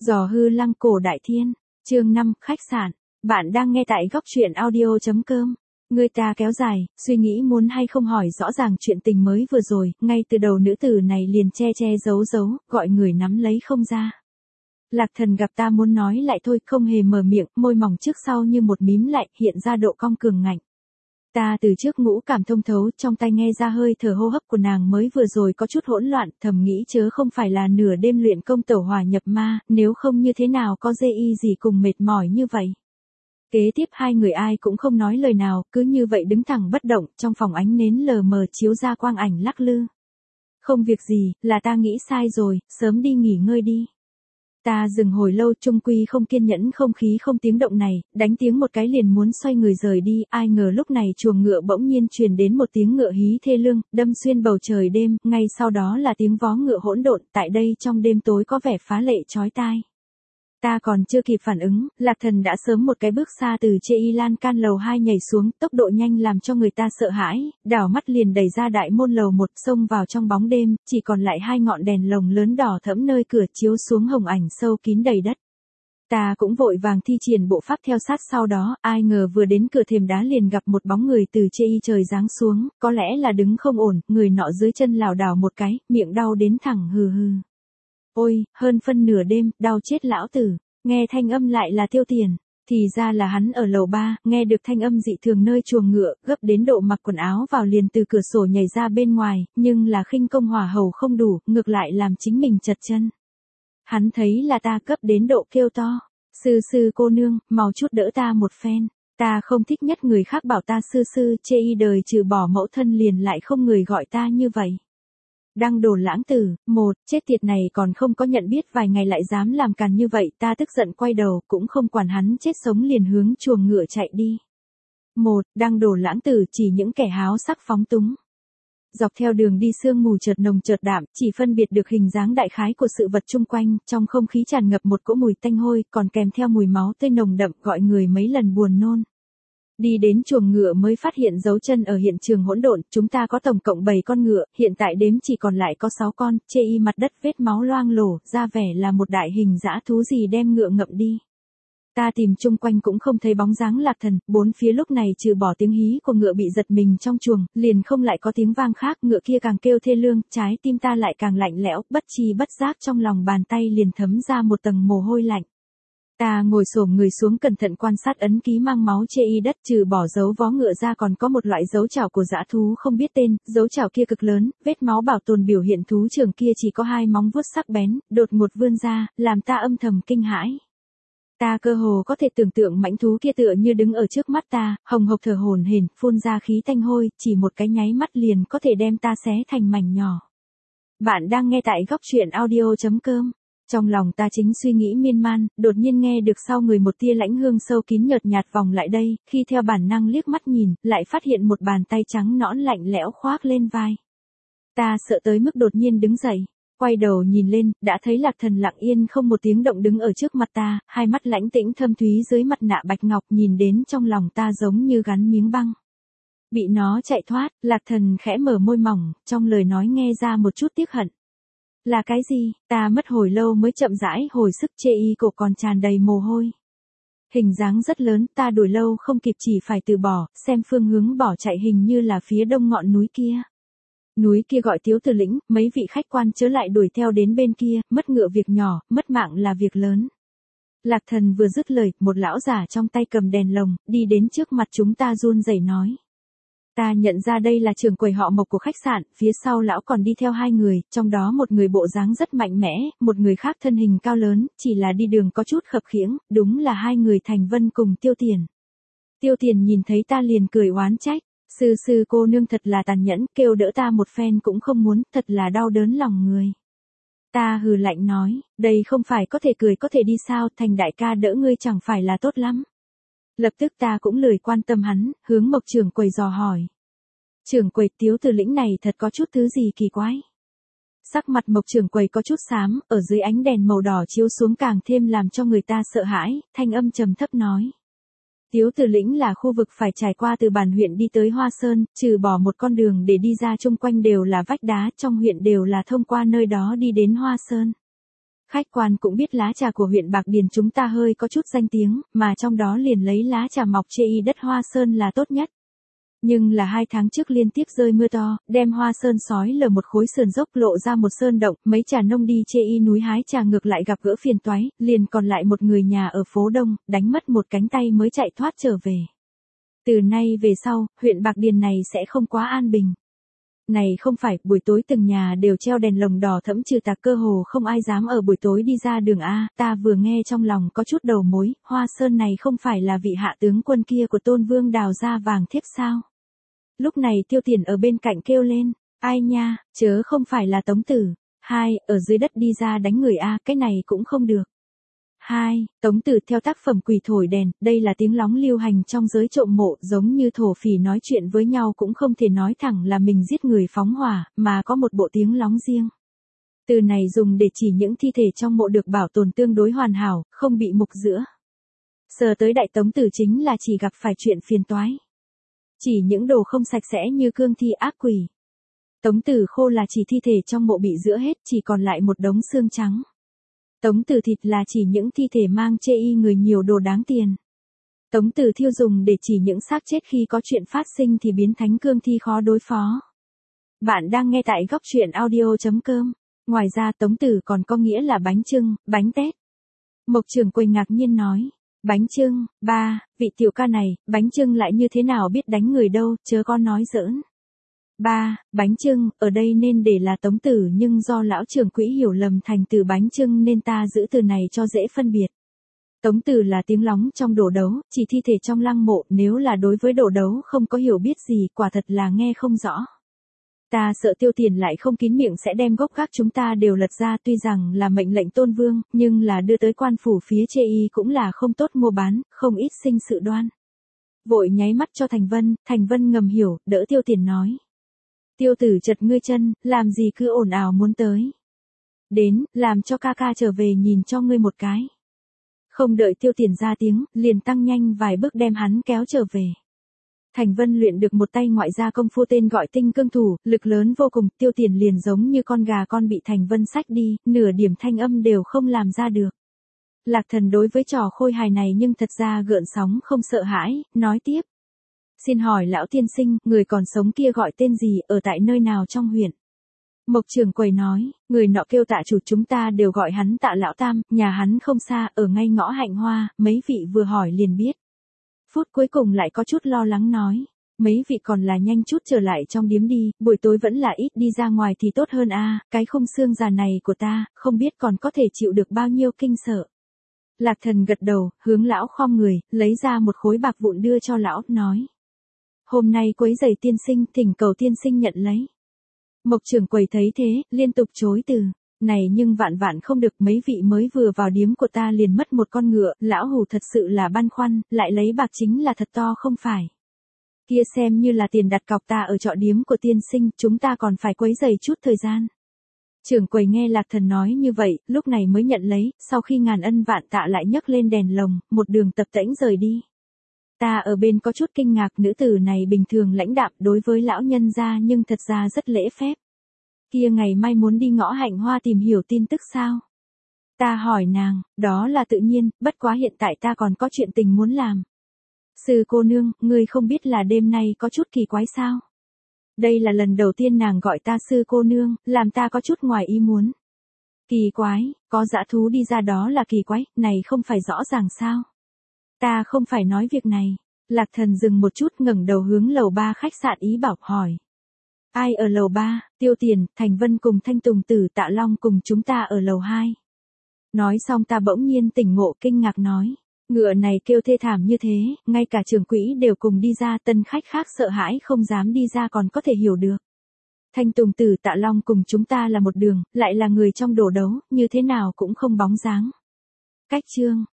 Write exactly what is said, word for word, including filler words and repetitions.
Giò hư lăng cổ đại thiên, chương năm, khách sạn. Bạn đang nghe tại góc truyện audio chấm com. Người ta kéo dài, suy nghĩ muốn hay không hỏi rõ ràng chuyện tình mới vừa rồi, ngay từ đầu nữ tử này liền che che giấu giấu, gọi người nắm lấy không ra. Lạc Thần gặp ta muốn nói lại thôi, không hề mở miệng, môi mỏng trước sau như một mím lại, hiện ra độ cong cường ngạnh. Ta từ trước ngũ cảm thông thấu, trong tai nghe ra hơi thở hô hấp của nàng mới vừa rồi có chút hỗn loạn, thầm nghĩ chớ không phải là nửa đêm luyện công tẩu hỏa nhập ma, nếu không như thế nào có dê y gì cùng mệt mỏi như vậy. Kế tiếp hai người ai cũng không nói lời nào, cứ như vậy đứng thẳng bất động, trong phòng ánh nến lờ mờ chiếu ra quang ảnh lắc lư. Không việc gì, là ta nghĩ sai rồi, sớm đi nghỉ ngơi đi. Ta dừng hồi lâu, trung quy không kiên nhẫn không khí không tiếng động này, đánh tiếng một cái liền muốn xoay người rời đi, ai ngờ lúc này chuồng ngựa bỗng nhiên truyền đến một tiếng ngựa hí thê lương, đâm xuyên bầu trời đêm, ngay sau đó là tiếng vó ngựa hỗn độn, tại đây trong đêm tối có vẻ phá lệ chói tai. Ta còn chưa kịp phản ứng, Lạc Thần đã sớm một cái bước xa từ chê y lan can lầu hai nhảy xuống, tốc độ nhanh làm cho người ta sợ hãi, đảo mắt liền đẩy ra đại môn lầu một, xông vào trong bóng đêm, chỉ còn lại hai ngọn đèn lồng lớn đỏ thẫm nơi cửa chiếu xuống hồng ảnh sâu kín đầy đất. Ta cũng vội vàng thi triển bộ pháp theo sát sau đó, ai ngờ vừa đến cửa thềm đá liền gặp một bóng người từ chê y trời giáng xuống, có lẽ là đứng không ổn, người nọ dưới chân lảo đảo một cái, miệng đau đến thẳng hừ hừ. Ôi, hơn phân nửa đêm, đau chết lão tử, nghe thanh âm lại là Tiêu Tiền, thì ra là hắn ở lầu ba, nghe được thanh âm dị thường nơi chuồng ngựa, gấp đến độ mặc quần áo vào liền từ cửa sổ nhảy ra bên ngoài, nhưng là khinh công hỏa hầu không đủ, ngược lại làm chính mình chật chân. Hắn thấy là ta cấp đến độ kêu to, sư sư cô nương, mau chút đỡ ta một phen, ta không thích nhất người khác bảo ta sư sư, chê y đời trừ bỏ mẫu thân liền lại không người gọi ta như vậy. Đăng đồn lãng tử, một, chết tiệt này còn không có nhận biết vài ngày lại dám làm càn như vậy, ta tức giận quay đầu, cũng không quản hắn chết sống liền hướng chuồng ngựa chạy đi. Một, đăng đồn lãng tử chỉ những kẻ háo sắc phóng túng. Dọc theo đường đi sương mù chợt nồng chợt đạm, chỉ phân biệt được hình dáng đại khái của sự vật chung quanh, trong không khí tràn ngập một cỗ mùi tanh hôi, còn kèm theo mùi máu tươi nồng đậm gọi người mấy lần buồn nôn. Đi đến chuồng ngựa mới phát hiện dấu chân ở hiện trường hỗn độn, chúng ta có tổng cộng bảy con ngựa, hiện tại đếm chỉ còn lại có sáu con, chê y mặt đất vết máu loang lổ, ra vẻ là một đại hình dã thú gì đem ngựa ngậm đi. Ta tìm chung quanh cũng không thấy bóng dáng Lạc Thần, bốn phía lúc này trừ bỏ tiếng hí của ngựa bị giật mình trong chuồng, liền không lại có tiếng vang khác, ngựa kia càng kêu thê lương, trái tim ta lại càng lạnh lẽo, bất chi bất giác trong lòng bàn tay liền thấm ra một tầng mồ hôi lạnh. Ta ngồi xổm người xuống cẩn thận quan sát ấn ký mang máu chê y đất, trừ bỏ dấu vó ngựa ra còn có một loại dấu chảo của dã thú không biết tên, dấu chảo kia cực lớn, vết máu bảo tồn biểu hiện thú trưởng kia chỉ có hai móng vuốt sắc bén, đột ngột vươn ra, làm ta âm thầm kinh hãi. Ta cơ hồ có thể tưởng tượng mãnh thú kia tựa như đứng ở trước mắt ta, hồng hộc thở hổn hển, phun ra khí tanh hôi, chỉ một cái nháy mắt liền có thể đem ta xé thành mảnh nhỏ. Bạn đang nghe tại góc truyện audio chấm com. Trong lòng ta chính suy nghĩ miên man, đột nhiên nghe được sau người một tia lãnh hương sâu kín nhợt nhạt vòng lại đây, khi theo bản năng liếc mắt nhìn, lại phát hiện một bàn tay trắng nõn lạnh lẽo khoác lên vai. Ta sợ tới mức đột nhiên đứng dậy, quay đầu nhìn lên, đã thấy Lạc Thần lặng yên không một tiếng động đứng ở trước mặt ta, hai mắt lãnh tĩnh thâm thúy dưới mặt nạ bạch ngọc nhìn đến trong lòng ta giống như gắn miếng băng. Bị nó chạy thoát, Lạc Thần khẽ mở môi mỏng, trong lời nói nghe ra một chút tiếc hận. Là cái gì? Ta mất hồi lâu mới chậm rãi hồi sức, chê y cổ còn tràn đầy mồ hôi. Hình dáng rất lớn, ta đuổi lâu không kịp chỉ phải từ bỏ, xem phương hướng bỏ chạy hình như là phía đông ngọn núi kia. Núi kia gọi Tiếu Tử Lĩnh, mấy vị khách quan chớ lại đuổi theo đến bên kia, mất ngựa việc nhỏ, mất mạng là việc lớn. Lạc Thần vừa dứt lời, một lão giả trong tay cầm đèn lồng, đi đến trước mặt chúng ta run rẩy nói. Ta nhận ra đây là trưởng quầy họ Mộc của khách sạn, phía sau lão còn đi theo hai người, trong đó một người bộ dáng rất mạnh mẽ, một người khác thân hình cao lớn, chỉ là đi đường có chút khập khiễng, đúng là hai người Thành Vân cùng Tiêu Tiền. Tiêu Tiền nhìn thấy ta liền cười oán trách, sư sư cô nương thật là tàn nhẫn, kêu đỡ ta một phen cũng không muốn, thật là đau đớn lòng người. Ta hừ lạnh nói, đây không phải có thể cười có thể đi sao, Thành đại ca đỡ ngươi chẳng phải là tốt lắm. Lập tức ta cũng lười quan tâm hắn, hướng Mộc trưởng quầy dò hỏi. Trưởng quầy, Tiếu Tử Lĩnh này thật có chút thứ gì kỳ quái. Sắc mặt Mộc trưởng quầy có chút xám, ở dưới ánh đèn màu đỏ chiếu xuống càng thêm làm cho người ta sợ hãi, thanh âm trầm thấp nói. Tiếu Tử Lĩnh là khu vực phải trải qua từ bản huyện đi tới Hoa Sơn, trừ bỏ một con đường để đi ra chung quanh đều là vách đá, trong huyện đều là thông qua nơi đó đi đến Hoa Sơn. Khách quan cũng biết lá trà của huyện Bạc Điền chúng ta hơi có chút danh tiếng, mà trong đó liền lấy lá trà mọc chê y đất Hoa Sơn là tốt nhất. Nhưng là hai tháng trước liên tiếp rơi mưa to, đem Hoa Sơn sói lở một khối sườn dốc lộ ra một sơn động, mấy trà nông đi chê y núi hái trà ngược lại gặp gỡ phiền toái, liền còn lại một người nhà ở phố Đông, đánh mất một cánh tay mới chạy thoát trở về. Từ nay về sau, huyện Bạc Điền này sẽ không quá an bình. Này không phải, buổi tối từng nhà đều treo đèn lồng đỏ thẫm trừ tà, cơ hồ không ai dám ở buổi tối đi ra đường A, ta vừa nghe trong lòng có chút đầu mối, Hoa Sơn này không phải là vị hạ tướng quân kia của Tôn Vương đào ra vàng thiếp sao? Lúc này Tiêu Tiền ở bên cạnh kêu lên, ai nha, chớ không phải là Tống Tử. Hai, ở dưới đất đi ra đánh người A, cái này cũng không được. Hai, Tống Tử theo tác phẩm Quỷ thổi đèn, đây là tiếng lóng lưu hành trong giới trộm mộ, giống như thổ phỉ nói chuyện với nhau cũng không thể nói thẳng là mình giết người phóng hỏa, mà có một bộ tiếng lóng riêng. Từ này dùng để chỉ những thi thể trong mộ được bảo tồn tương đối hoàn hảo, không bị mục giữa. Sờ tới Đại Tống Tử chính là chỉ gặp phải chuyện phiền toái. Chỉ những đồ không sạch sẽ như cương thi ác quỷ. Tống Tử khô là chỉ thi thể trong mộ bị giữa hết, chỉ còn lại một đống xương trắng. Tống Tử thịt là chỉ những thi thể mang chê y người nhiều đồ đáng tiền. Tống Tử thiêu dùng để chỉ những xác chết khi có chuyện phát sinh thì biến thánh cương thi khó đối phó. Bạn đang nghe tại góc truyện audio chấm com. Ngoài ra Tống Tử còn có nghĩa là bánh chưng, bánh tét. Mộc Trường Quầy ngạc nhiên nói. Bánh chưng, ba, vị tiểu ca này, bánh chưng lại như thế nào biết đánh người đâu, chớ có nói giỡn. Ba, bánh chưng, ở đây nên để là Tống Tử nhưng do lão trưởng quỹ hiểu lầm thành từ bánh chưng nên ta giữ từ này cho dễ phân biệt. Tống Tử là tiếng lóng trong đồ đấu, chỉ thi thể trong lăng mộ, nếu là đối với đồ đấu không có hiểu biết gì, quả thật là nghe không rõ. Ta sợ Tiêu Tiền lại không kín miệng sẽ đem gốc gác chúng ta đều lật ra, tuy rằng là mệnh lệnh Tôn Vương, nhưng là đưa tới quan phủ phía chê y cũng là không tốt mua bán, không ít sinh sự đoan. Vội nháy mắt cho Thành Vân, Thành Vân ngầm hiểu, đỡ Tiêu Tiền nói. Tiêu tử chật ngươi chân, làm gì cứ ồn ào muốn tới. Đến, làm cho ca ca trở về nhìn cho ngươi một cái. Không đợi Tiêu Tiền ra tiếng, liền tăng nhanh vài bước đem hắn kéo trở về. Thành Vân luyện được một tay ngoại gia công phu tên gọi tinh cương thủ, lực lớn vô cùng, Tiêu Tiền liền giống như con gà con bị Thành Vân xách đi, nửa điểm thanh âm đều không làm ra được. Lạc Thần đối với trò khôi hài này nhưng thật ra gợn sóng không sợ hãi, nói tiếp. Xin hỏi lão tiên sinh, người còn sống kia gọi tên gì, ở tại nơi nào trong huyện? Mộc Trường Quầy nói, người nọ kêu Tạ chủ, chúng ta đều gọi hắn Tạ lão tam, nhà hắn không xa, ở ngay ngõ Hạnh Hoa, mấy vị vừa hỏi liền biết. Phút cuối cùng lại có chút lo lắng nói, mấy vị còn là nhanh chút trở lại trong điếm đi, buổi tối vẫn là ít đi ra ngoài thì tốt hơn a, cái khung xương già này của ta, không biết còn có thể chịu được bao nhiêu kinh sợ. Lạc Thần gật đầu, hướng lão khom người, lấy ra một khối bạc vụn đưa cho lão, nói. Hôm nay quấy giày tiên sinh, thỉnh cầu tiên sinh nhận lấy. Mộc Trường Quầy thấy thế, liên tục chối từ. Này nhưng vạn vạn không được, mấy vị mới vừa vào điếm của ta liền mất một con ngựa, lão hủ thật sự là băn khoăn, lại lấy bạc chính là thật to không phải. Kia xem như là tiền đặt cọc ta ở trọ điếm của tiên sinh, chúng ta còn phải quấy giày chút thời gian. Trưởng Quầy nghe Lạc Thần nói như vậy, lúc này mới nhận lấy, sau khi ngàn ân vạn tạ lại nhấc lên đèn lồng, một đường tập tễnh rời đi. Ta ở bên có chút kinh ngạc, nữ tử này bình thường lãnh đạm đối với lão nhân gia nhưng thật ra rất lễ phép. Kia ngày mai muốn đi ngõ Hạnh Hoa tìm hiểu tin tức sao? Ta hỏi nàng, đó là tự nhiên, bất quá hiện tại ta còn có chuyện tình muốn làm. Sư cô nương, ngươi không biết là đêm nay có chút kỳ quái sao? Đây là lần đầu tiên nàng gọi ta sư cô nương, làm ta có chút ngoài ý muốn. Kỳ quái, có dã thú đi ra đó là kỳ quái, này không phải rõ ràng sao? Ta không phải nói việc này. Lạc Thần dừng một chút, ngẩng đầu hướng lầu ba khách sạn ý bảo hỏi. Ai ở lầu ba? Tiêu Tiền, Thành Vân cùng Thanh Tùng Tử, Tạ Long cùng chúng ta ở lầu hai. Nói xong ta bỗng nhiên tỉnh ngộ, kinh ngạc nói. Ngựa này kêu thê thảm như thế, ngay cả trưởng quỹ đều cùng đi ra, tân khách khác sợ hãi không dám đi ra còn có thể hiểu được. Thanh Tùng Tử, Tạ Long cùng chúng ta là một đường, lại là người trong đồ đấu, như thế nào cũng không bóng dáng. Cách chương,